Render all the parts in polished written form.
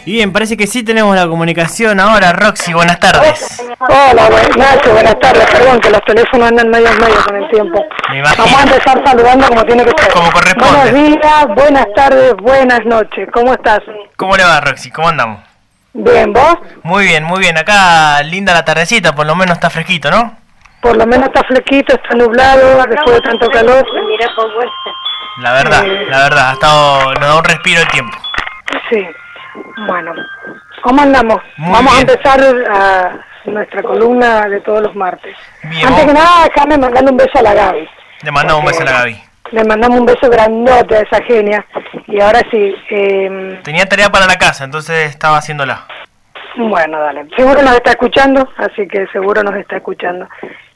Y bien, parece que sí tenemos la comunicación ahora. Roxy, buenas tardes. Hola, Ignacio, buenas tardes. Perdón, que los teléfonos andan medio con el tiempo. Me imagino. Vamos a empezar saludando como tiene que ser. Como corresponde. Buenos días, buenas tardes, buenas noches. ¿Cómo estás? ¿Cómo le va, Roxy? ¿Cómo andamos? Bien, ¿vos? Muy bien, muy bien. Acá linda la tardecita, por lo menos está fresquito, ¿no? Por lo menos está fresquito, está nublado, después de tanto calor. La verdad, ha estado, nos da un respiro el tiempo. Sí. Bueno, ¿cómo andamos? Vamos a empezar nuestra columna de todos los martes. Bien, Antes que nada, déjame mandarle un beso a la Gaby. Le mandamos un beso a la Gaby. Le mandamos un beso grandote a esa genia. Y ahora sí. Tenía tarea para la casa, entonces estaba haciéndola. Bueno, dale. Seguro nos está escuchando, así que seguro nos está escuchando.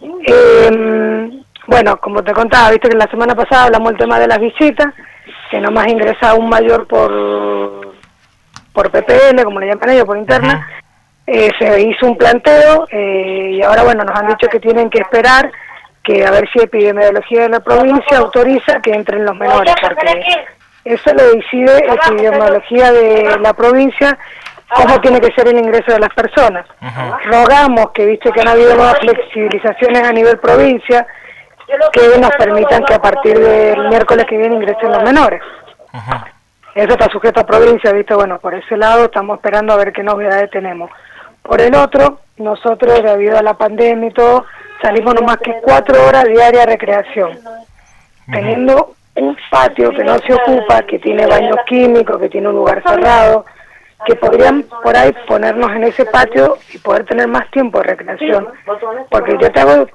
Bueno, como te contaba, viste que la semana pasada hablamos del tema de las visitas, que nomás ingresa un mayor por PPL, como le llaman ellos, por interna. Se hizo un planteo y ahora, bueno, nos han dicho que tienen que esperar que a ver si epidemiología de la provincia autoriza que entren los menores, porque eso lo decide epidemiología de la provincia, cómo tiene que ser el ingreso de las personas. Rogamos que, viste que han habido nuevas flexibilizaciones a nivel provincia, que nos permitan que a partir del miércoles que viene ingresen los menores. Eso está sujeto a provincia, viste, bueno, por ese lado estamos esperando a ver qué novedades tenemos. Por el otro, nosotros, debido a la pandemia y todo, salimos no más que 4 horas diarias de recreación, teniendo un patio que no se ocupa, que tiene baños químicos, que tiene un lugar cerrado, que podrían por ahí ponernos en ese patio y poder tener más tiempo de recreación, porque yo te hago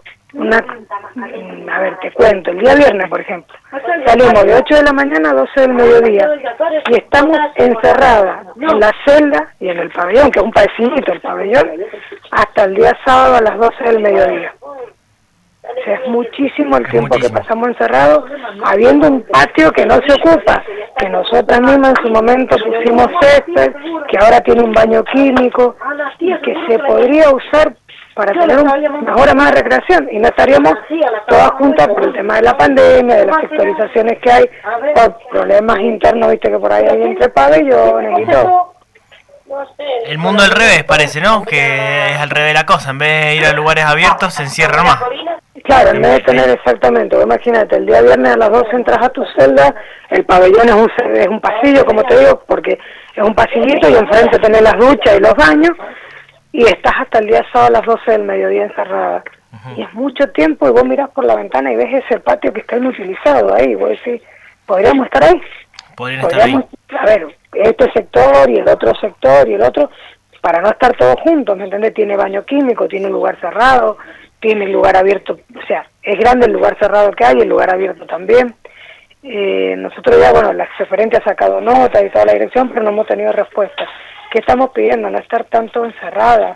a ver, te cuento, el día viernes, por ejemplo, salimos de 8 de la mañana a 12 del mediodía y estamos encerradas en la celda y en el pabellón, que es un pasillo el pabellón, hasta el día sábado a las 12 del mediodía. O sea, es muchísimo el tiempo que pasamos encerrados, habiendo un patio que no se ocupa, que nosotras mismas en su momento pusimos césped, que ahora tiene un baño químico, y que se podría usar para tener una hora más de recreación, y no estaríamos todas juntas por el tema de la pandemia, de las sectorizaciones que hay, por problemas internos, viste que por ahí hay entre pabellones y todo. El mundo al revés parece, ¿no? Que es al revés la cosa, en vez de ir a lugares abiertos se encierra más. Claro, en vez de tener exactamente, imagínate, el día viernes a las 12 entras a tu celda, el pabellón es un pasillo, como te digo, porque es un pasillito y enfrente tenés las duchas y los baños, y estás hasta el día sábado a las 12 del mediodía encerrada. Y es mucho tiempo y vos mirás por la ventana y ves ese patio que está inutilizado ahí, vos decís, ¿podríamos estar ahí? Podrían estar ahí. A ver, este sector y el otro sector y el otro, para no estar todos juntos, ¿me entendés? Tiene baño químico, tiene un lugar cerrado, tiene el lugar abierto, o sea, es grande el lugar cerrado que hay, el lugar abierto también. Nosotros ya, bueno, la referente ha sacado nota y toda la dirección, pero no hemos tenido respuesta. ¿Qué estamos pidiendo? No estar tanto encerrada.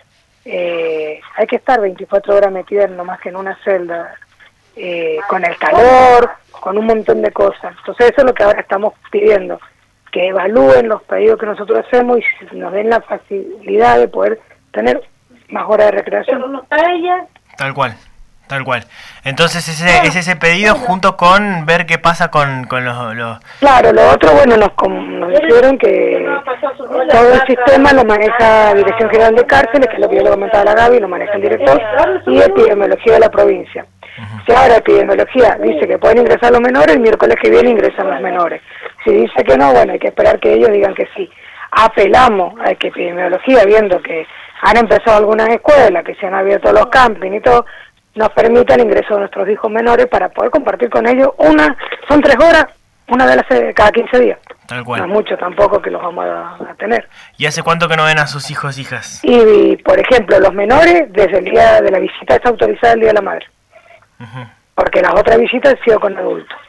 Hay que estar 24 horas metidas no más que en una celda, con el calor, con un montón de cosas. Entonces eso es lo que ahora estamos pidiendo, que evalúen los pedidos que nosotros hacemos y nos den la facilidad de poder tener más horas de recreación. Tal cual. Entonces ese pedido junto con ver qué pasa con los... Claro, lo otro, bueno, nos dijeron que todo el sistema lo maneja Dirección General de Cárceles, que es lo que yo le comentaba a la Gaby, lo maneja el director, y epidemiología de la provincia. Si ahora epidemiología dice que pueden ingresar los menores, el miércoles que viene ingresan los menores. Si dice que no, bueno, hay que esperar que ellos digan que sí. Apelamos a que epidemiología, viendo que han empezado algunas escuelas, que se han abierto los campings y todo, nos permita el ingreso de nuestros hijos menores para poder compartir con ellos son 3 horas, una de las cada 15 días. Tal cual. No es mucho tampoco que los vamos a tener. ¿Y hace cuánto que no ven a sus hijos, hijas? Y, por ejemplo, los menores, desde el día de la visita está autorizada el Día de la Madre. Porque las otras visitas han sido con adultos.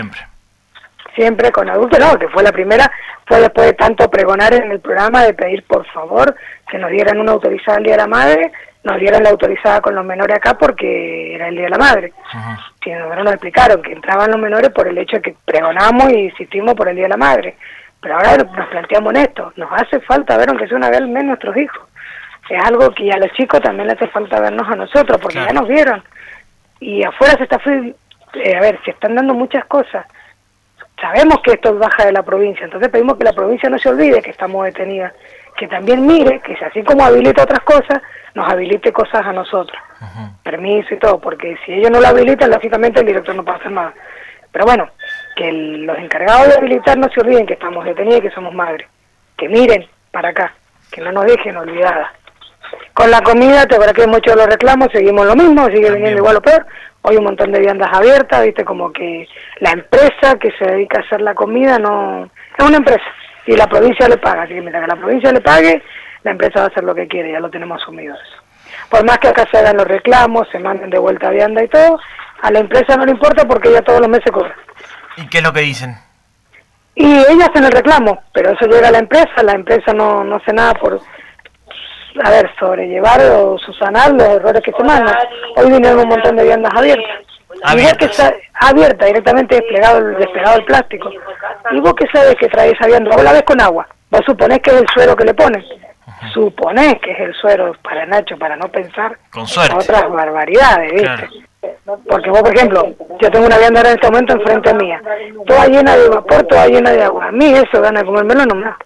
Siempre con adultos, no, que fue la primera, fue después de tanto pregonar en el programa de pedir por favor que nos dieran una autorizada el Día de la Madre, nos dieran la autorizada con los menores acá porque era el Día de la Madre. Si nosotros nos explicaron que entraban los menores por el hecho de que pregonamos y insistimos por el Día de la Madre. Pero ahora nos planteamos en esto, nos hace falta ver aunque sea una vez al mes nuestros hijos. Es algo que a los chicos también les hace falta vernos a nosotros, porque ya nos vieron. Y afuera se están dando muchas cosas. sabemos que esto baja de la provincia, entonces pedimos que la provincia no se olvide que estamos detenidas, que también mire que si así como habilita otras cosas, nos habilite cosas a nosotros, permiso y todo, porque si ellos no lo habilitan, lógicamente el director no puede hacer nada. Pero bueno, que los encargados de habilitar no se olviden que estamos detenidas y que somos madres, que miren para acá, que no nos dejen olvidadas. Con la comida, te acuerdas que muchos de los reclamos, seguimos lo mismo, sigue viniendo igual o peor. Hoy un montón de viandas abiertas, viste, como que la empresa que se dedica a hacer la comida no es una empresa y la provincia le paga, así que mientras que la provincia le pague, la empresa va a hacer lo que quiere, ya lo tenemos asumido eso. Por más que acá se hagan los reclamos, se manden de vuelta vianda y todo, a la empresa no le importa porque ella todos los meses cobra. ¿Y qué es lo que dicen? Y ellas hacen el reclamo, pero eso llega a la empresa no hace nada por, a ver, sobrellevar o subsanar los errores que se mandan. Hoy vinieron un montón de viandas abiertas. Y vos que está abierta, directamente desplegado el plástico. Y vos que sabes que trae esa vianda, vos la ves con agua. Vos suponés que es el suero que le pones. Suponés que es el suero para Nacho, para no pensar con suerte otras barbaridades, ¿viste? Claro. Porque vos, por ejemplo, yo tengo una vianda ahora en este momento enfrente mía, toda llena de vapor, toda llena de agua. A mí eso, gana de comérmelo, no me da.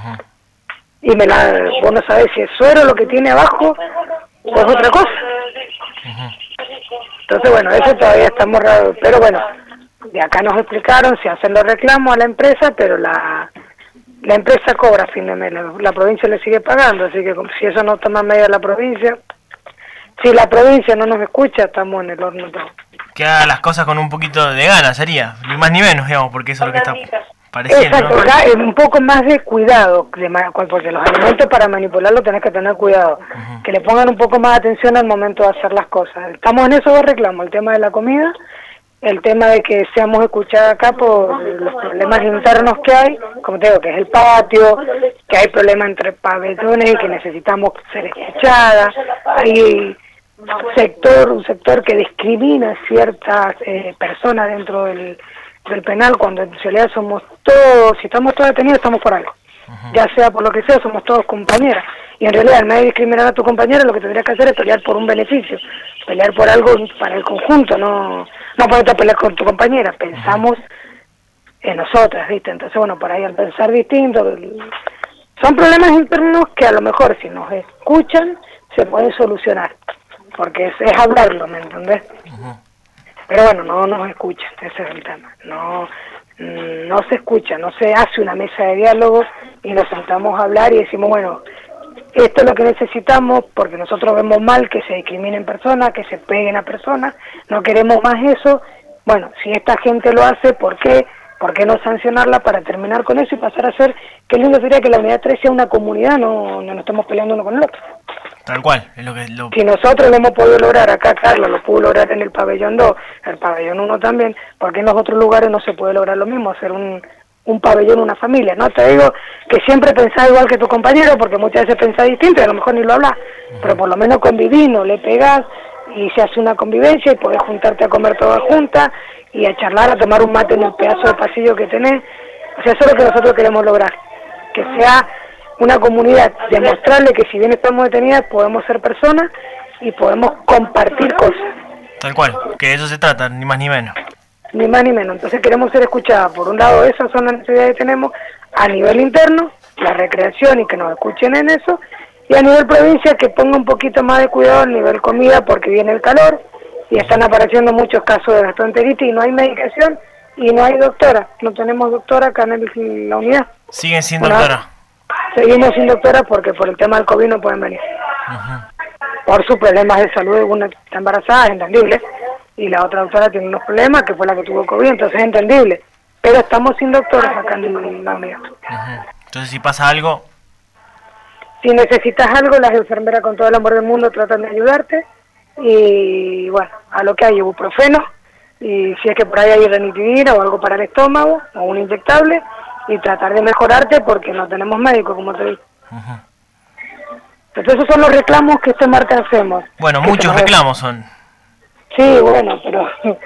Y vos no sabés si es suero lo que tiene abajo o es otra cosa. Entonces, bueno, eso todavía estamos raros. Pero bueno, de acá nos explicaron, se hacen los reclamos a la empresa, pero la empresa cobra a fin de mes, la provincia le sigue pagando, así que si eso no toma medio la provincia, si la provincia no nos escucha, estamos en el horno todo. Que haga las cosas con un poquito de ganas, sería, ni más ni menos, digamos, porque eso es lo que está pareciendo. Exacto, ¿no? acá es un poco más de cuidado, porque los alimentos para manipularlos tenés que tener cuidado, que le pongan un poco más de atención al momento de hacer las cosas. Estamos en esos dos reclamos, el tema de la comida, el tema de que seamos escuchadas acá por los problemas internos que hay, como te digo, que es el patio, que hay problemas entre pabellones y que necesitamos ser escuchadas, hay un sector que discrimina a ciertas personas dentro del penal, cuando en realidad somos todos, si estamos todos detenidos estamos por algo, ya sea por lo que sea, somos todos compañeras, y en realidad en vez de discriminar a tu compañera, lo que tendrías que hacer es pelear por un beneficio, pelear por algo para el conjunto, no ponerte a pelear con tu compañera, pensamos en nosotras, ¿viste? Entonces, bueno, por ahí al pensar distinto, son problemas internos que a lo mejor si nos escuchan se pueden solucionar, porque es hablarlo, ¿me entendés? Pero bueno, no nos escuchan, ese es el tema, no se escucha, no se hace una mesa de diálogo y nos sentamos a hablar y decimos, bueno, esto es lo que necesitamos porque nosotros vemos mal que se discriminen personas, que se peguen a personas, no queremos más eso. Bueno, si esta gente lo hace, ¿por qué no sancionarla para terminar con eso y pasar a ser, qué lindo sería que la unidad 3 sea una comunidad, no nos estemos peleando uno con el otro? Tal cual, es lo que... Si nosotros lo hemos podido lograr acá, Carlos lo pudo lograr en el pabellón 2, el pabellón 1 también, ¿por qué en los otros lugares no se puede lograr lo mismo, hacer un pabellón, una familia? No te digo que siempre pensás igual que tu compañero, porque muchas veces pensás distinto y a lo mejor ni lo hablas, pero por lo menos convivís, no le pegás y se hace una convivencia y podés juntarte a comer todas juntas y a charlar, a tomar un mate en el pedazo de pasillo que tenés. O sea, eso es lo que nosotros queremos lograr, que sea una comunidad, demostrarle que si bien estamos detenidas podemos ser personas y podemos compartir cosas. Tal cual, que de eso se trata, ni más ni menos. Ni más ni menos. Entonces queremos ser escuchadas. Por un lado, esas son las necesidades que tenemos a nivel interno, la recreación y que nos escuchen en eso, y a nivel provincia que ponga un poquito más de cuidado a nivel comida porque viene el calor y están apareciendo muchos casos de gastroenteritis y no hay medicación y no hay doctora. No tenemos doctora acá en la unidad. Siguen sin doctora. Seguimos sin doctora porque por el tema del COVID no pueden venir. Por sus problemas de salud, una está embarazada, es entendible, y la otra doctora tiene unos problemas, que fue la que tuvo COVID, entonces es entendible. Pero estamos sin doctoras acá en la unidad. Entonces, si pasa algo... Si necesitas algo, las enfermeras con todo el amor del mundo tratan de ayudarte, y bueno, a lo que hay, ibuprofeno, y si es que por ahí hay ranitidina o algo para el estómago, o un inyectable, y tratar de mejorarte porque no tenemos médico, como te digo. Entonces esos son los reclamos que este martes hacemos. Bueno, muchos reclamos son. Sí, bueno, pero...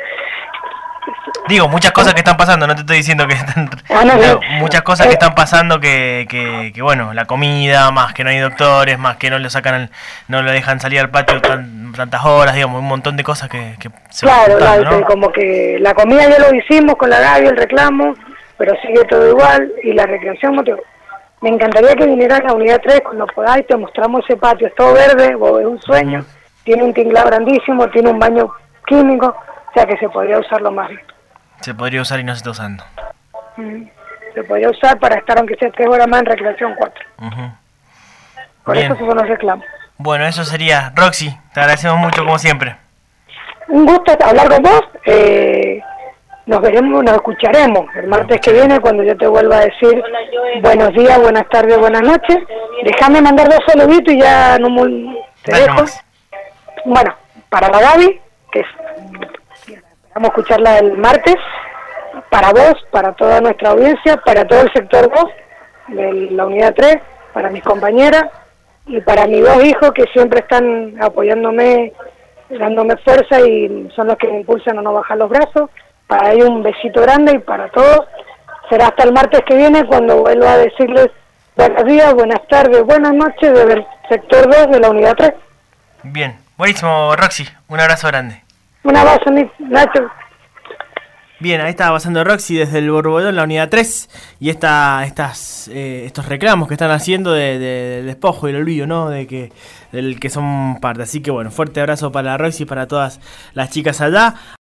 Digo, muchas cosas que están pasando, no te estoy diciendo que están... muchas cosas que están pasando que bueno, la comida, más que no hay doctores, más que no lo sacan, no lo dejan salir al patio tantas horas, digamos, un montón de cosas que se Claro, van juntando, ¿no? como que la comida ya lo hicimos con la Gaby, el reclamo, pero sigue todo igual, y la recreación motor. Me encantaría que vinieran a la unidad 3 cuando podáis, te mostramos ese patio, es todo verde, vos ves un sueño, tiene un tinglado grandísimo, tiene un baño químico, o sea que se podría usarlo más bien. Se podría usar y no se está usando. Se podría usar para estar aunque sea 3 horas más en recreación 4. Por Bien. eso se son los reclamos. Bueno, eso sería. Roxy, te agradecemos mucho como siempre. Un gusto hablar con vos. Nos veremos, nos escucharemos el martes que viene cuando yo te vuelva a decir buenos días, buenas tardes, buenas noches. Déjame mandar 2 saluditos y ya no te dejo. Bueno, para la Gaby, que vamos a escucharla el martes, para vos, para toda nuestra audiencia, para todo el sector 2 de la unidad 3, para mis compañeras y para mis 2 hijos que siempre están apoyándome, dándome fuerza y son los que me impulsan a no bajar los brazos. Para ellos un besito grande y para todos. Será hasta el martes que viene cuando vuelva a decirles buenos días, buenas tardes, buenas noches desde el sector 2 de la unidad 3. Bien, buenísimo, Roxy. Un abrazo grande. Un abrazo, Nacho. Bien, ahí estaba pasando Roxy desde el Borbodón, la unidad 3, y estos reclamos que están haciendo del despojo y el olvido, ¿no? Del que son parte. Así que bueno, fuerte abrazo para Roxy y para todas las chicas allá.